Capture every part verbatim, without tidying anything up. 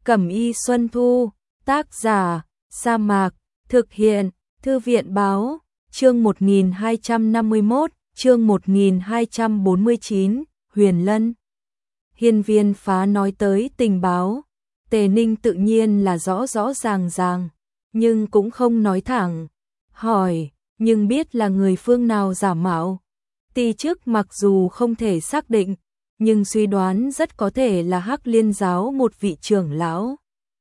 Cẩm y Xuân Thu, tác giả, Sa Mạc, thực hiện, Thư viện báo, chương một nghìn hai trăm năm mươi mốt, chương một nghìn hai trăm bốn mươi chín, Huyền Lân. Hiên Viên Phá nói tới tình báo, Tề Ninh tự nhiên là rõ rõ ràng ràng, nhưng cũng không nói thẳng, hỏi, nhưng biết là người phương nào giả mạo. Ti chức mặc dù không thể xác định, nhưng suy đoán rất có thể là Hắc Liên giáo một vị trưởng lão.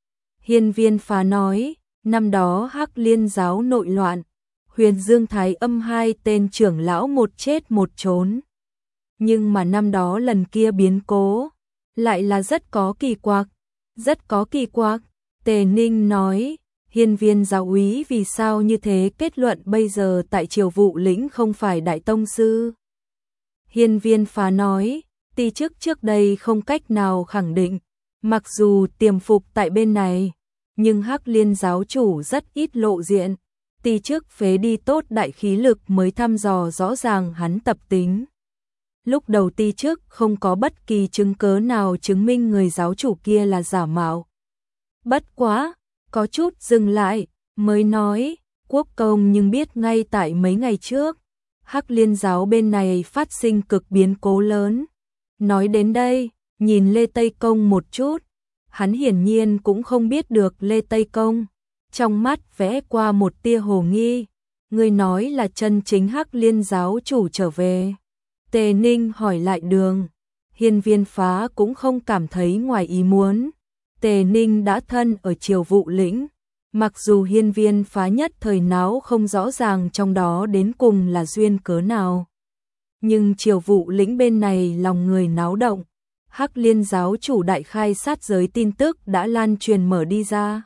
Hiên Viên Phá nói, năm đó Hắc Liên giáo nội loạn, Huyền Dương Thái Âm hai tên trưởng lão một chết một trốn. Nhưng mà năm đó lần kia biến cố, lại là rất có kỳ quặc, rất có kỳ quặc. Tề Ninh nói, Hiên Viên giáo úy vì sao như thế kết luận bây giờ tại Triều Vụ lĩnh không phải đại tông sư. Hiên Viên Phá nói, ti chức trước đây không cách nào khẳng định, mặc dù tiềm phục tại bên này, nhưng Hắc Liên giáo chủ rất ít lộ diện, ti chức phế đi tốt đại khí lực mới thăm dò rõ ràng hắn tập tính. Lúc đầu ti chức không có bất kỳ chứng cớ nào chứng minh người giáo chủ kia là giả mạo. Bất quá, có chút dừng lại, mới nói, quốc công nhưng biết ngay tại mấy ngày trước, Hắc Liên giáo bên này phát sinh cực biến cố lớn. Nói đến đây, nhìn Lê Tây Công một chút, hắn hiển nhiên cũng không biết được Lê Tây Công, trong mắt vẽ qua một tia hồ nghi, người nói là chân chính Hắc Liên giáo chủ trở về. Tề Ninh hỏi lại đường, Hiên Viên Phá cũng không cảm thấy ngoài ý muốn, Tề Ninh đã thân ở Triều Vụ lĩnh, mặc dù Hiên Viên Phá nhất thời náo không rõ ràng trong đó đến cùng là duyên cớ nào. Nhưng Triều Vụ lĩnh bên này lòng người náo động, Hắc Liên giáo chủ đại khai sát giới tin tức đã lan truyền mở đi ra.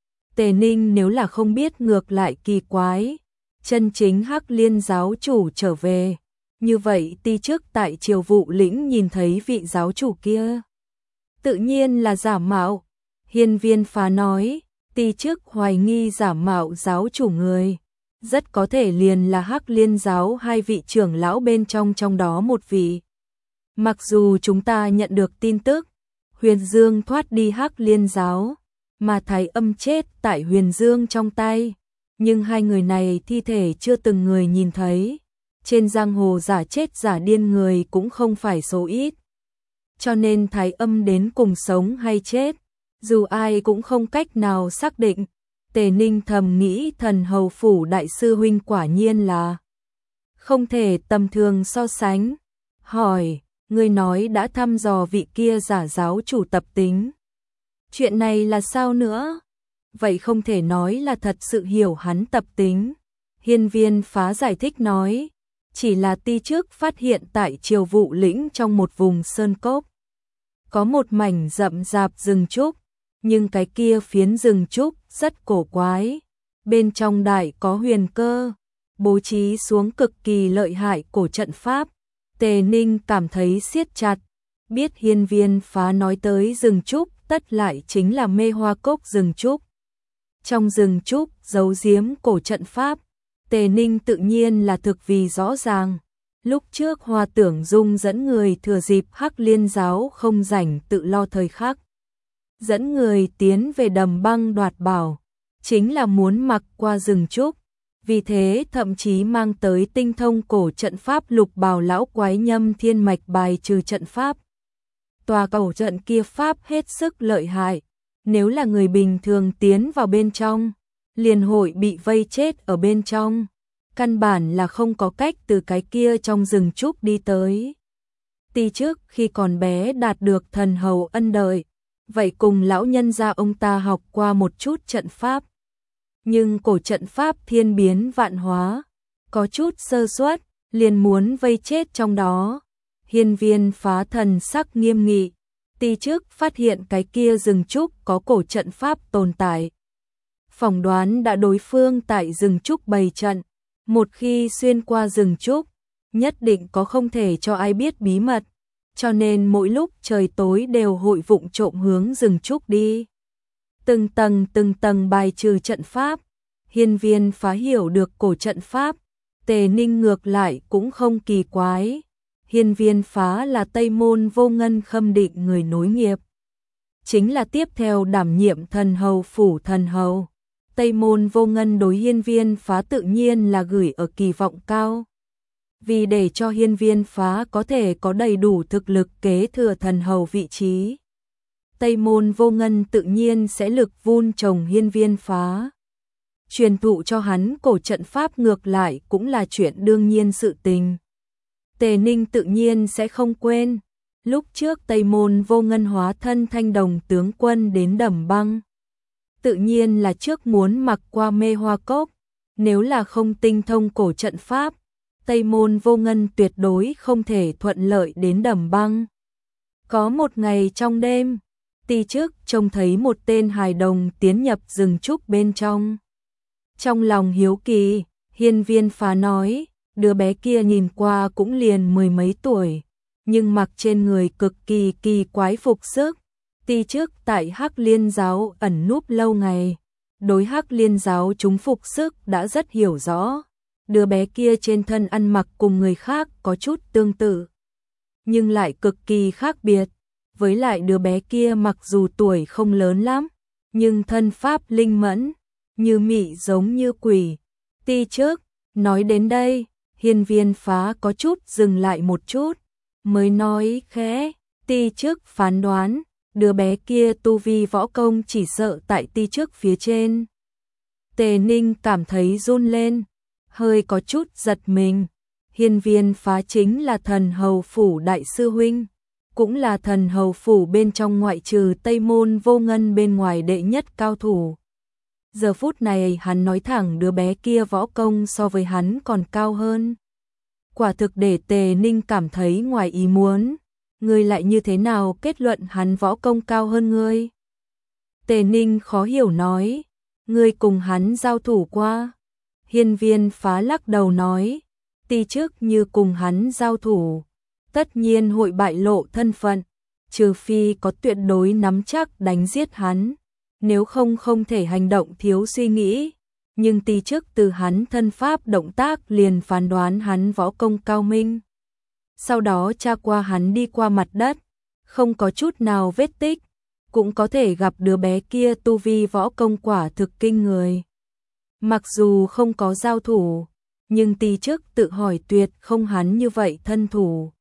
Tề Ninh nếu là không biết ngược lại kỳ quái, chân chính Hắc Liên giáo chủ trở về, như vậy ti chức tại Triều Vụ lĩnh nhìn thấy vị giáo chủ kia, tự nhiên là giả mạo. Hiên Viên Phá nói, ti chức hoài nghi giả mạo giáo chủ người, rất có thể liền là Hắc Liên giáo hai vị trưởng lão bên trong trong đó một vị. Mặc dù chúng ta nhận được tin tức, Huyền Dương thoát đi Hắc Liên giáo, mà Thái Âm chết tại Huyền Dương trong tay, nhưng hai người này thi thể chưa từng người nhìn thấy. Trên giang hồ giả chết giả điên người cũng không phải số ít. Cho nên Thái Âm đến cùng sống hay chết, dù ai cũng không cách nào xác định. Tề Ninh thầm nghĩ Thần Hầu phủ đại sư huynh quả nhiên là không thể tầm thường so sánh. Hỏi, ngươi nói đã thăm dò vị kia giả giáo chủ tập tính. Chuyện này là sao nữa? Vậy không thể nói là thật sự hiểu hắn tập tính. Hiên Viên Phá giải thích nói, chỉ là ti trước phát hiện tại Triều Vụ lĩnh trong một vùng sơn cốc, có một mảnh rậm rạp rừng trúc, nhưng cái kia phiến rừng trúc rất cổ quái, bên trong đại có huyền cơ, bố trí xuống cực kỳ lợi hại cổ trận pháp. Tề Ninh cảm thấy siết chặt, biết Hiên Viên Phá nói tới rừng trúc tất lại chính là Mê Hoa Cốc rừng trúc. Trong rừng trúc giấu giếm cổ trận pháp, Tề Ninh tự nhiên là thực vì rõ ràng. Lúc trước Hoa Tưởng Dung dẫn người thừa dịp Hắc Liên giáo không rảnh tự lo thời khắc, dẫn người tiến về Đầm Băng đoạt bảo, chính là muốn mặc qua rừng trúc, vì thế thậm chí mang tới tinh thông cổ trận pháp Lục Bào lão quái Nhâm Thiên mạch bài trừ trận pháp. Tòa cổ trận kia pháp hết sức lợi hại, nếu là người bình thường tiến vào bên trong, liền hội bị vây chết ở bên trong, căn bản là không có cách từ cái kia trong rừng trúc đi tới. Ti trước khi còn bé đạt được thần hầu ân đợi, vậy cùng lão nhân gia ông ta học qua một chút trận pháp. Nhưng cổ trận pháp thiên biến vạn hóa, có chút sơ suất, liền muốn vây chết trong đó. Hiên Viên Phá thần sắc nghiêm nghị, ti trước phát hiện cái kia rừng trúc có cổ trận pháp tồn tại. Phỏng đoán đã đối phương tại rừng trúc bày trận, một khi xuyên qua rừng trúc, nhất định có không thể cho ai biết bí mật, cho nên mỗi lúc trời tối đều hội vụng trộm hướng rừng trúc đi. Từng tầng từng tầng bài trừ trận pháp, Hiên Viên Phá hiểu được cổ trận pháp, Tề Ninh ngược lại cũng không kỳ quái. Hiên Viên Phá là Tây Môn Vô Ngân Khâm Định người nối nghiệp. chính là tiếp theo đảm nhiệm thần hầu phủ thần hầu. Tây Môn Vô Ngân đối Hiên Viên Phá tự nhiên là gửi ở kỳ vọng cao. Vì để cho Hiên Viên Phá có thể có đầy đủ thực lực kế thừa thần hầu vị trí, Tây Môn Vô Ngân tự nhiên sẽ lực vun trồng Hiên Viên Phá. Truyền thụ cho hắn cổ trận pháp ngược lại cũng là chuyện đương nhiên sự tình. Tề Ninh tự nhiên sẽ không quên, lúc trước Tây Môn Vô Ngân hóa thân Thanh Đồng tướng quân đến Đầm Băng. Tự nhiên là trước muốn mặc qua Mê Hoa Cốc, nếu là không tinh thông cổ trận pháp, Tây Môn Vô Ngân tuyệt đối không thể thuận lợi đến Đầm Băng. Có một ngày trong đêm, Ti Chức trông thấy một tên hài đồng tiến nhập rừng trúc bên trong. Trong lòng hiếu kỳ, Hiên Viên Phá nói, đứa bé kia nhìn qua cũng liền mười mấy tuổi, nhưng mặc trên người cực kỳ kỳ quái phục sức. Ti Chức tại Hắc Liên giáo ẩn núp lâu ngày, đối Hắc Liên giáo chúng phục sức đã rất hiểu rõ. Đứa bé kia trên thân ăn mặc cùng người khác có chút tương tự, nhưng lại cực kỳ khác biệt. Với lại đứa bé kia mặc dù tuổi không lớn lắm, nhưng thân pháp linh mẫn, như mị giống như quỷ. Ti Chức nói đến đây, Hiên Viên Phá có chút dừng lại một chút, mới nói khẽ, Ti Chức phán đoán, đứa bé kia tu vi võ công chỉ sợ tại Ti Chức phía trên. Tề Ninh cảm thấy run lên, hơi có chút giật mình. Hiên Viên Phá chính là thần hầu phủ đại sư huynh, cũng là thần hầu phủ bên trong ngoại trừ Tây Môn Vô Ngân bên ngoài đệ nhất cao thủ. Giờ phút này hắn nói thẳng đứa bé kia võ công so với hắn còn cao hơn. Quả thực để Tề Ninh cảm thấy ngoài ý muốn. Ngươi lại như thế nào kết luận hắn võ công cao hơn ngươi? Tề Ninh khó hiểu nói, ngươi cùng hắn giao thủ qua. Hiên Viên Phá lắc đầu nói, Ti Chức như cùng hắn giao thủ, tất nhiên hội bại lộ thân phận, trừ phi có tuyệt đối nắm chắc đánh giết hắn, nếu không không thể hành động thiếu suy nghĩ. Nhưng Ti Chức từ hắn thân pháp động tác liền phán đoán hắn võ công cao minh. Sau đó tra qua hắn đi qua mặt đất, không có chút nào vết tích, cũng có thể gặp đứa bé kia tu vi võ công quả thực kinh người. Mặc dù không có giao thủ, nhưng Ti Chức tự hỏi tuyệt không hắn như vậy thân thủ.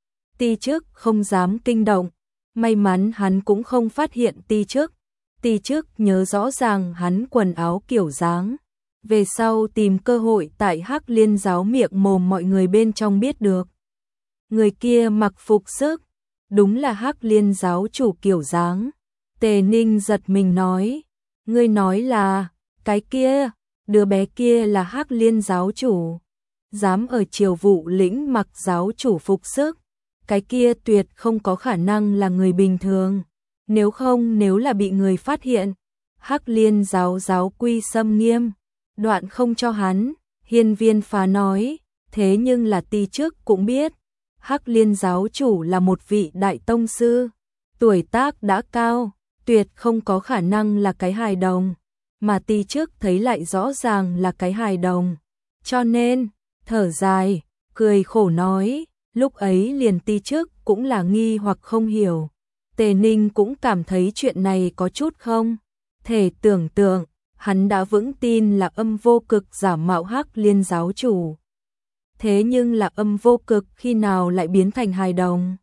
Ti Chức không dám kinh động, may mắn hắn cũng không phát hiện Ti Chức. Ti Chức nhớ rõ ràng hắn quần áo kiểu dáng, về sau tìm cơ hội tại Hắc Liên giáo miệng mồm mọi người bên trong biết được. Người kia mặc phục sức, đúng là Hắc Liên giáo chủ kiểu dáng. Tề Ninh giật mình nói, ngươi nói là, cái kia, đứa bé kia là Hắc Liên giáo chủ, dám ở Triều Vụ lĩnh mặc giáo chủ phục sức, cái kia tuyệt không có khả năng là người bình thường, nếu không nếu là bị người phát hiện, Hắc Liên giáo giáo quy xâm nghiêm, đoạn không cho hắn. Hiên Viên Phá nói, thế nhưng là Ti Chức cũng biết, Hắc Liên giáo chủ là một vị đại tông sư, tuổi tác đã cao, tuyệt không có khả năng là cái hài đồng, mà Ti Chức thấy lại rõ ràng là cái hài đồng, cho nên, thở dài, cười khổ nói, lúc ấy liền Ti Chức cũng là nghi hoặc không hiểu. Tề Ninh cũng cảm thấy chuyện này có chút không thể tưởng tượng, hắn đã vững tin là Âm Vô Cực giả mạo Hắc Liên giáo chủ. Thế nhưng là Âm Vô Cực khi nào lại biến thành hài đồng?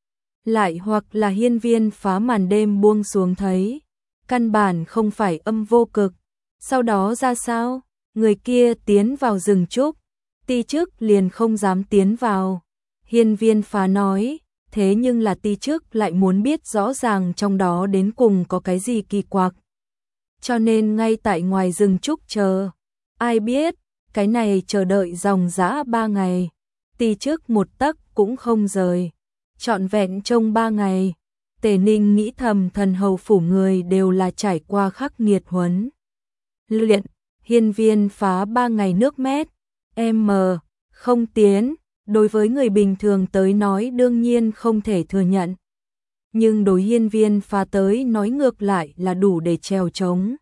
Lại hoặc là Hiên Viên Phá màn đêm buông xuống thấy, căn bản không phải Âm Vô Cực. Sau đó ra sao? Người kia tiến vào rừng trúc, Ti Chức liền không dám tiến vào. Hiên Viên Phá nói, thế nhưng là Ti Chức lại muốn biết rõ ràng trong đó đến cùng có cái gì kỳ quặc. Cho nên ngay tại ngoài rừng trúc chờ. Ai biết, cái này chờ đợi dòng dã ba ngày. Ti Chức một tấc cũng không rời. Trọn vẹn trong ba ngày. Tề Ninh nghĩ thầm thần hầu phủ người đều là trải qua khắc nghiệt huấn luyện. Hiên Viên Phá ba ngày nước mét. M. Không tiến. Đối với người bình thường tới nói đương nhiên không thể thừa nhận. Nhưng đối Hiên Viên Phá tới nói ngược lại là đủ để trèo trống.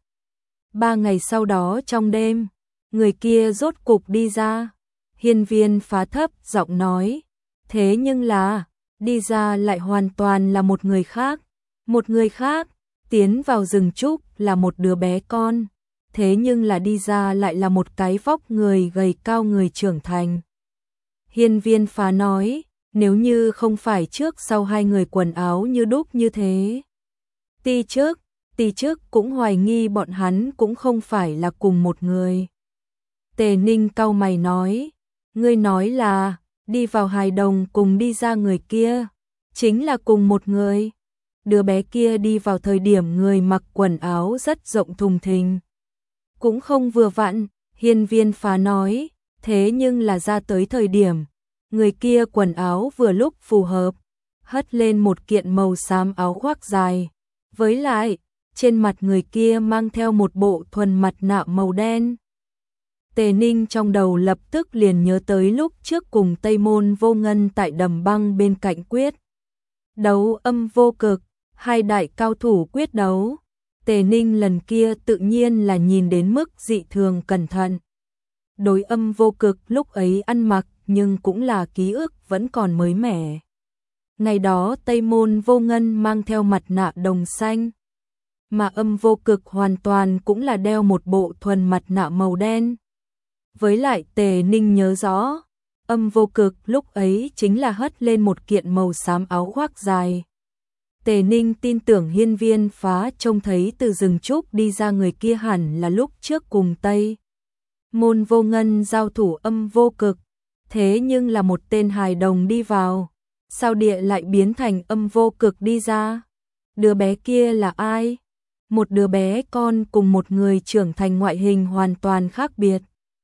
Ba ngày sau đó trong đêm, người kia rốt cục đi ra. Hiên Viên Phá thấp giọng nói, thế nhưng là, đi ra lại hoàn toàn là một người khác. Một người khác, tiến vào rừng trúc là một đứa bé con, thế nhưng là đi ra lại là một cái vóc người gầy cao người trưởng thành. Hiên Viên Phá nói, nếu như không phải trước sau hai người quần áo như đúc như thế. Ti trước, ti trước cũng hoài nghi bọn hắn cũng không phải là cùng một người. Tề Ninh cau mày nói, ngươi nói là, đi vào hài đồng cùng đi ra người kia, chính là cùng một người. Đứa bé kia đi vào thời điểm người mặc quần áo rất rộng thùng thình. Cũng không vừa vặn, Hiên Viên Phá nói, thế nhưng là ra tới thời điểm, người kia quần áo vừa lúc phù hợp, hất lên một kiện màu xám áo khoác dài. Với lại, trên mặt người kia mang theo một bộ thuần mặt nạ màu đen. Tề Ninh trong đầu lập tức liền nhớ tới lúc trước cùng Tây Môn Vô Ngân tại đầm băng bên cạnh quyết đấu Âm Vô Cực, hai đại cao thủ quyết đấu. Tề Ninh lần kia tự nhiên là nhìn đến mức dị thường cẩn thận. Đối Âm Vô Cực lúc ấy ăn mặc nhưng cũng là ký ức vẫn còn mới mẻ. Ngày đó Tây Môn Vô Ngân mang theo mặt nạ đồng xanh, mà Âm Vô Cực hoàn toàn cũng là đeo một bộ thuần mặt nạ màu đen. Với lại Tề Ninh nhớ rõ, Âm Vô Cực lúc ấy chính là hất lên một kiện màu xám áo khoác dài. Tề Ninh tin tưởng Hiên Viên Phá trông thấy từ rừng trúc đi ra người kia hẳn là lúc trước cùng Tây Môn Vô Ngân giao thủ Âm Vô Cực, thế nhưng là một tên hài đồng đi vào, sao địa lại biến thành Âm Vô Cực đi ra? Đứa bé kia là ai? Một đứa bé con cùng một người trưởng thành ngoại hình hoàn toàn khác biệt.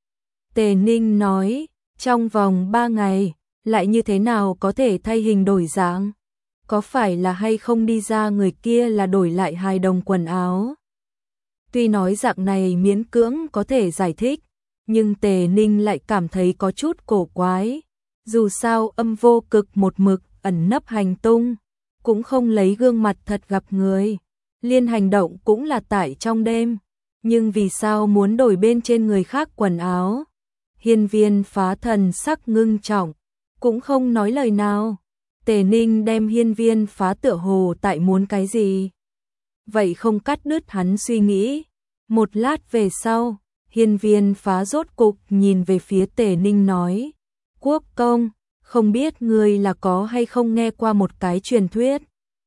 Tề Ninh nói, trong vòng ba ngày, lại như thế nào có thể thay hình đổi dạng? Có phải là hay không đi ra người kia là đổi lại hài đồng quần áo? Tuy nói dạng này miễn cưỡng có thể giải thích, nhưng Tề Ninh lại cảm thấy có chút cổ quái. Dù sao Âm Vô Cực một mực ẩn nấp hành tung, cũng không lấy gương mặt thật gặp người, liên hành động cũng là tại trong đêm, nhưng vì sao muốn đổi bên trên người khác quần áo? Hiên Viên Phá thần sắc ngưng trọng, cũng không nói lời nào. Tề Ninh đem Hiên Viên Phá tựa hồ tại muốn cái gì, vậy không cắt đứt hắn suy nghĩ. Một lát về sau, Hiên Viên Phá rốt cục nhìn về phía Tề Ninh nói, Quốc công, không biết ngươi là có hay không nghe qua một cái truyền thuyết.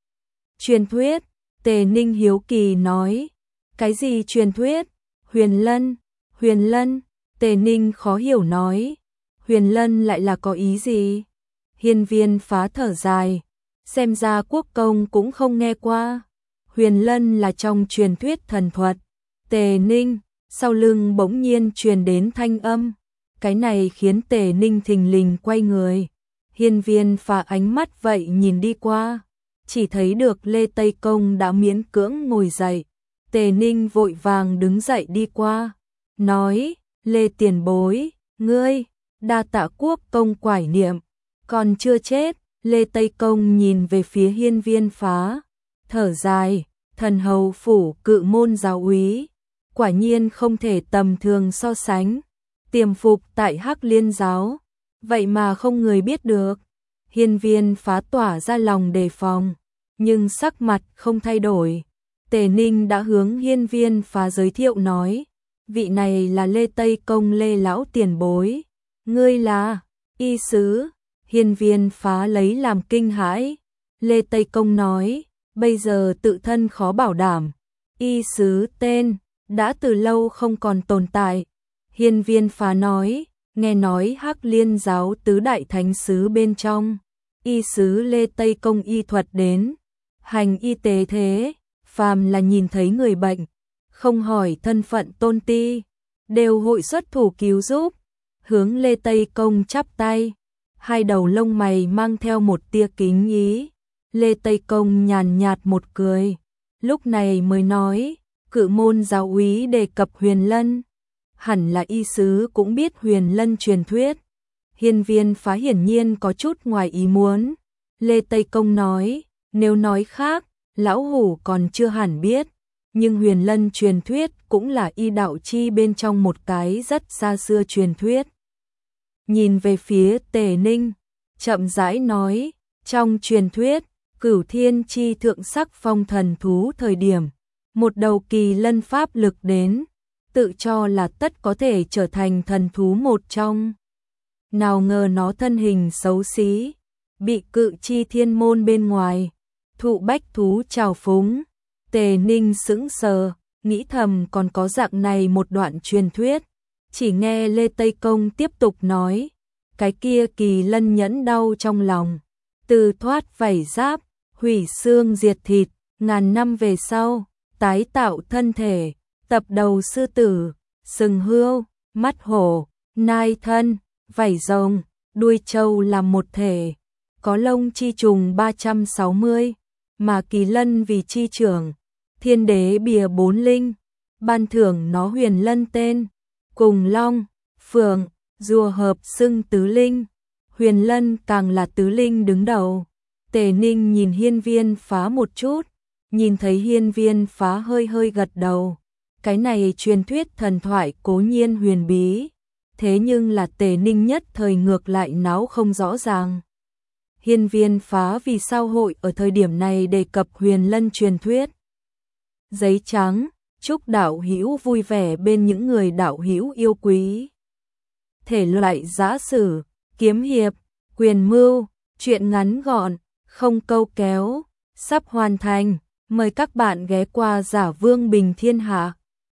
Truyền thuyết? Tề Ninh hiếu kỳ nói, cái gì truyền thuyết? Huyền Lân, Huyền Lân. Tề Ninh khó hiểu nói, Huyền Lân lại là có ý gì? Hiên Viên Phá thở dài, xem ra quốc công cũng không nghe qua. Huyền Lân là trong truyền thuyết thần thuật. Tề Ninh, sau lưng bỗng nhiên truyền đến thanh âm, cái này khiến Tề Ninh thình lình quay người. Hiên Viên Phá ánh mắt vậy nhìn đi qua, chỉ thấy được Lê Tây Công đã miễn cưỡng ngồi dậy. Tề Ninh vội vàng đứng dậy đi qua, nói, Lê tiền bối, ngươi, đa tạ quốc công quải niệm, còn chưa chết. Lê Tây Công nhìn về phía Hiên Viên Phá, thở dài, thần hầu phủ cự môn giáo úy, quả nhiên không thể tầm thường so sánh, tiềm phục tại Hắc Liên giáo, vậy mà không người biết được. Hiên Viên Phá tỏa ra lòng đề phòng, nhưng sắc mặt không thay đổi. Tề Ninh đã hướng Hiên Viên Phá giới thiệu nói, vị này là Lê Tây Công Lê lão tiền bối, ngươi là y sứ. Hiên Viên Phá lấy làm kinh hãi. Lê Tây Công nói, bây giờ tự thân khó bảo đảm, y sứ tên đã từ lâu không còn tồn tại. Hiên Viên Phá nói, nghe nói Hắc Liên giáo tứ đại thánh sứ bên trong, y sứ Lê Tây Công y thuật đến hành y tế thế, phàm là nhìn thấy người bệnh, không hỏi thân phận tôn ti, đều hội xuất thủ cứu giúp. Hướng Lê Tây Công chắp tay, hai đầu lông mày mang theo một tia kính ý. Lê Tây Công nhàn nhạt một cười, lúc này mới nói, cự môn giáo úy đề cập Huyền Lân, hẳn là y sứ cũng biết Huyền Lân truyền thuyết. Hiên Viên Phá hiển nhiên có chút ngoài ý muốn. Lê Tây Công nói, nếu nói khác, lão hủ còn chưa hẳn biết, nhưng Huyền Lân truyền thuyết cũng là y đạo chi bên trong một cái rất xa xưa truyền thuyết. Nhìn về phía Tề Ninh, chậm rãi nói, trong truyền thuyết, Cửu Thiên chi thượng sắc phong thần thú thời điểm, một đầu kỳ lân pháp lực đến, tự cho là tất có thể trở thành thần thú một trong. Nào ngờ nó thân hình xấu xí, bị Cự Chi Thiên môn bên ngoài, thụ bách thú trào phúng. Tề Ninh sững sờ, nghĩ thầm còn có dạng này một đoạn truyền thuyết, chỉ nghe Lê Tây Công tiếp tục nói, cái kia kỳ lân nhẫn đau trong lòng, từ thoát vảy giáp, hủy xương diệt thịt, ngàn năm về sau, tái tạo thân thể, tập đầu sư tử, sừng hươu, mắt hổ, nai thân, vảy rồng, đuôi trâu làm một thể, có lông chi trùng ba trăm sáu mươi, mà kỳ lân vì chi trưởng, thiên đế bìa bốn linh, ban thưởng nó huyền lân tên, cùng long, phượng, rùa hợp xưng tứ linh, huyền lân càng là tứ linh đứng đầu. Tề Ninh nhìn Hiên Viên Phá một chút, nhìn thấy Hiên Viên Phá hơi hơi gật đầu, cái này truyền thuyết thần thoại cố nhiên huyền bí, thế nhưng là Tề Ninh nhất thời ngược lại náo không rõ ràng. Hiên Viên Phá vì sao hội ở thời điểm này đề cập huyền lân truyền thuyết? Giấy trắng, chúc đạo hữu vui vẻ bên những người đạo hữu yêu quý. Thể loại giã sử, kiếm hiệp, quyền mưu, truyện ngắn gọn, không câu kéo, sắp hoàn thành. Mời các bạn ghé qua Giả Vương Bình Thiên Hạ.